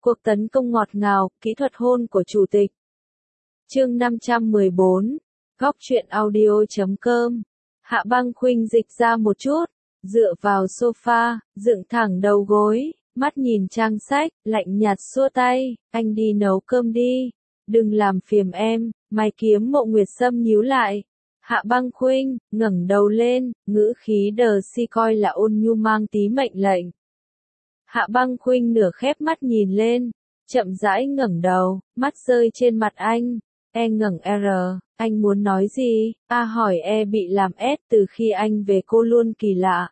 Cuộc tấn công ngọt ngào, kỹ thuật hôn của chủ tịch. Chương 514, Góc truyện audio.com. Hạ Băng Khuynh dịch ra một chút, dựa vào sofa, dựng thẳng đầu gối, mắt nhìn trang sách, lạnh nhạt xua tay, anh đi nấu cơm đi, đừng làm phiền em. Mày kiếm Mộ Nguyệt Sâm nhíu lại. Hạ Băng Khuynh ngẩng đầu lên, ngữ khí đờ si coi là ôn nhu mang tí mệnh lệnh. Hạ Băng Khuynh nửa khép mắt nhìn lên, chậm rãi ngẩng đầu, mắt rơi trên mặt anh. E ngẩng R, anh muốn nói gì? A hỏi E bị làm S từ khi anh về cô luôn kỳ lạ.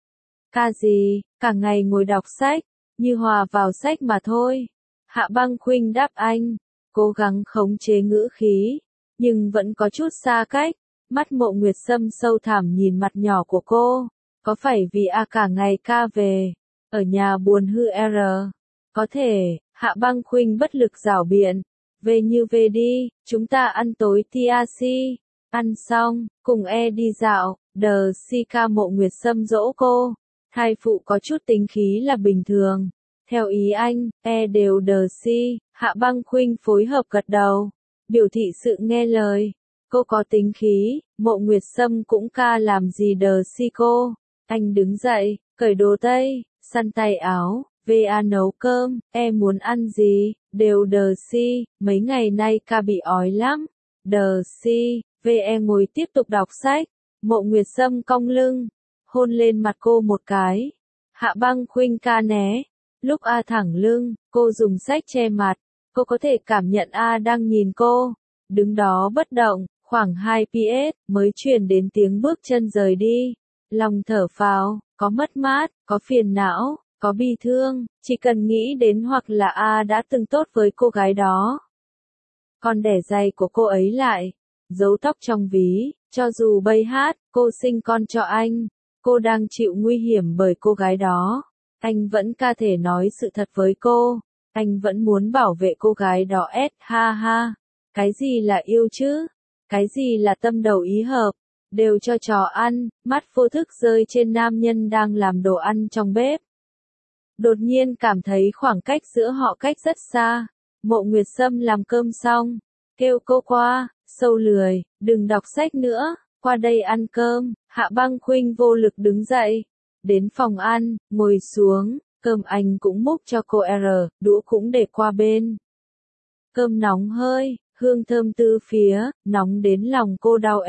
Ca gì? Cả ngày ngồi đọc sách, như hòa vào sách mà thôi. Hạ Băng Khuynh đáp anh, cố gắng khống chế ngữ khí, nhưng vẫn có chút xa cách. Mắt Mộ Nguyệt Sâm sâu thẳm nhìn mặt nhỏ của cô. Có phải vì A cả ngày ca về, ở nhà buồn hư R? Có thể. Hạ Băng Khuynh bất lực giảo biện. Về như về đi, chúng ta ăn tối TRC. Ăn xong, cùng E đi dạo, đờ si ca. Mộ Nguyệt Sâm dỗ cô. Thai phụ có chút tính khí là bình thường. Theo ý anh, E đều đờ si. Hạ Băng Khuynh phối hợp gật đầu, biểu thị sự nghe lời. Cô có tính khí, Mộ Nguyệt Sâm cũng ca làm gì đờ si cô. Anh đứng dậy, cởi đồ tây, săn tay áo, VA nấu cơm, E muốn ăn gì, đều đờ si, mấy ngày nay ca bị ói lắm. Đờ si, VE ngồi tiếp tục đọc sách. Mộ Nguyệt Sâm cong lưng, hôn lên mặt cô một cái. Hạ Băng Khuynh ca né. Lúc A thẳng lưng, cô dùng sách che mặt, cô có thể cảm nhận A đang nhìn cô. Đứng đó bất động, khoảng 2 PS, mới truyền đến tiếng bước chân rời đi. Lòng thở phào, có mất mát, có phiền não, có bi thương, chỉ cần nghĩ đến hoặc là A đã từng tốt với cô gái đó. Con đẻ giày của cô ấy lại, giấu tóc trong ví, cho dù bay hát, cô sinh con cho anh, cô đang chịu nguy hiểm bởi cô gái đó. Anh vẫn ca thể nói sự thật với cô, anh vẫn muốn bảo vệ cô gái đó ha ha. Cái gì là yêu chứ? Cái gì là tâm đầu ý hợp? Đều cho chó ăn. Mắt vô thức rơi trên nam nhân đang làm đồ ăn trong bếp. Đột nhiên cảm thấy khoảng cách giữa họ cách rất xa. Mộ Nguyệt Sâm làm cơm xong, kêu cô qua, sâu lười, đừng đọc sách nữa, qua đây ăn cơm. Hạ Băng Khuynh vô lực đứng dậy, đến phòng ăn, ngồi xuống, cơm anh cũng múc cho cô đũa cũng để qua bên. Cơm nóng hơi, hương thơm từ phía, nóng đến lòng cô đau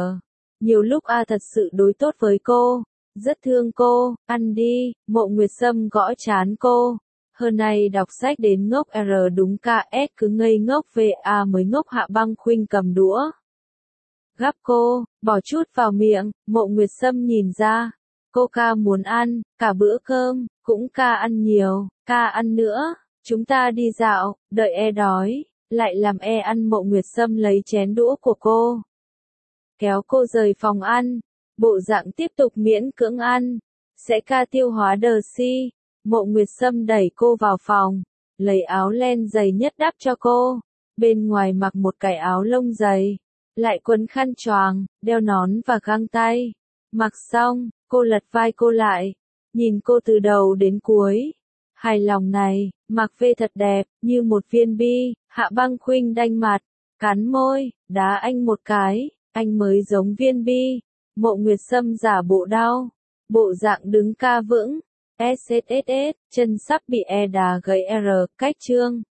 Nhiều lúc A thật sự đối tốt với cô, rất thương cô. Ăn đi. Mộ Nguyệt Sâm gõ trán cô. Hơn này đọc sách đến ngốc đúng KS cứ ngây ngốc VA mới ngốc. Hạ Băng Khuynh cầm đũa, gắp cô, bỏ chút vào miệng. Mộ Nguyệt Sâm nhìn ra, cô ca muốn ăn, cả bữa cơm, cũng ca ăn nhiều, ca ăn nữa, chúng ta đi dạo, đợi E đói, lại làm E ăn. Mộ Nguyệt Sâm lấy chén đũa của cô, kéo cô rời phòng ăn, bộ dạng tiếp tục miễn cưỡng ăn, sẽ ca tiêu hóa đờ si. Mộ Nguyệt Sâm đẩy cô vào phòng, lấy áo len dày nhất đắp cho cô, bên ngoài mặc một cái áo lông dày, lại quấn khăn choàng, đeo nón và găng tay. Mặc xong, cô lật vai cô lại, nhìn cô từ đầu đến cuối. Hài lòng này, mặc về thật đẹp, như một viên bi. Hạ Băng Khuynh đanh mặt, cắn môi, đá anh một cái, anh mới giống viên bi. Mộ Nguyệt Sâm giả bộ đau, bộ dạng đứng ca vững. SSSS, chân sắp bị E đá gãy cách chương.